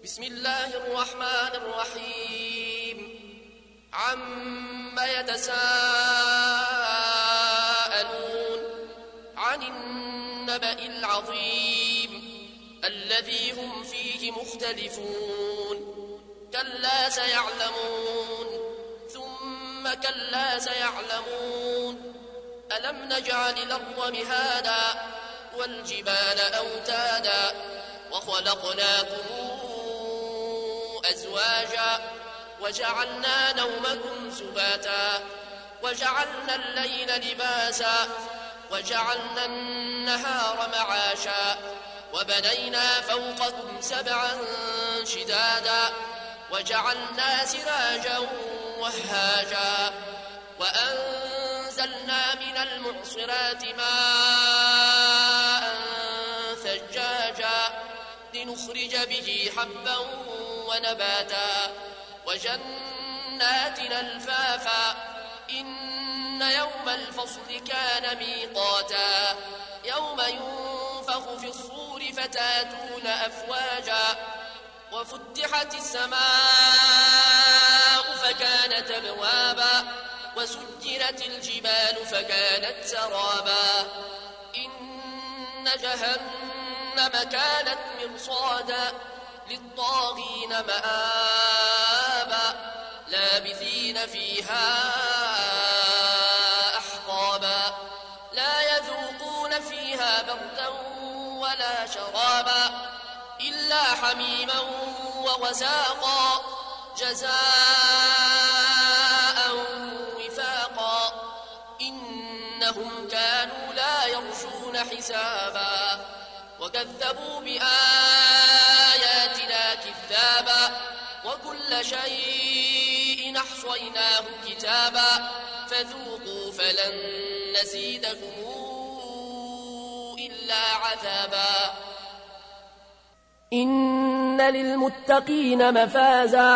بسم الله الرحمن الرحيم عم يتساءلون عن النبأ العظيم الذي هم فيه مختلفون كلا سيعلمون ثم كلا سيعلمون ألم نجعل الأرض مهادا والجبال أوتادا وخلقناكم أزواجا وجعلنا نومكم سباتا وجعلنا الليل لباسا وجعلنا النهار معاشا وبنينا فوقكم سبعا شدادا وجعلنا سراجا وهاجا وأنزلنا من المعصرات ماء ثجاجا لنخرج به حبا ونباتا وجنات ألفافا إن يوم الفصل كان ميقاتا يوم ينفخ في الصور فتاتون أفواجا وفتحت السماء فكانت أبوابا وسجرت الجبال فكانت سرابا إن جهنم كانت مرصادا للطاغين مآبا لابثين فيها أحقابا لا يذوقون فيها بردا ولا شرابا إلا حميما وغساقا جزاء وفاقا إنهم كانوا لا يرجون حسابا وكذبوا بآياتنا كذابا وكل شيء أحصيناه كتابا فذوقوا فلن نزيدكم إلا عذابا إن للمتقين مفازا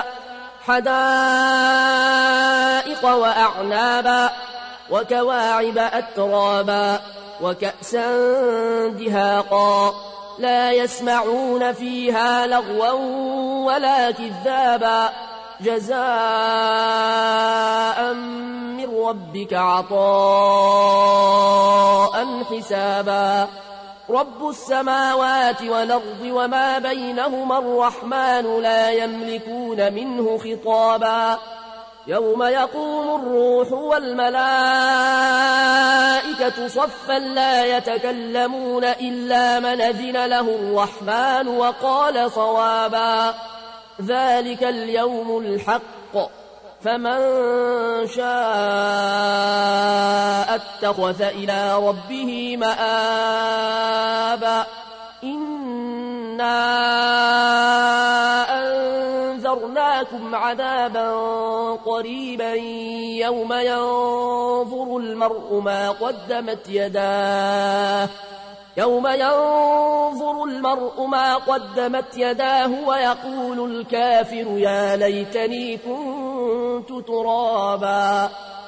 حدائق وأعنابا وكواعب أترابا وكأسا دهاقا لا يسمعون فيها لغوا ولا كذابا جزاء من ربك عطاء حسابا رب السماوات والأرض وما بينهما الرحمن لا يملكون منه خطابا يوم يقوم الروح والملائكة صفا لا يتكلمون إلا من أذن له الرحمن وقال صوابا ذلك اليوم الحق فمن شاء اتخذ إلى ربه مآبا إنا أنذرناكم عذابا قريبا يوم ينظر المرء ما قدمت يداه ويقول الكافر يا ليتني كنت ترابا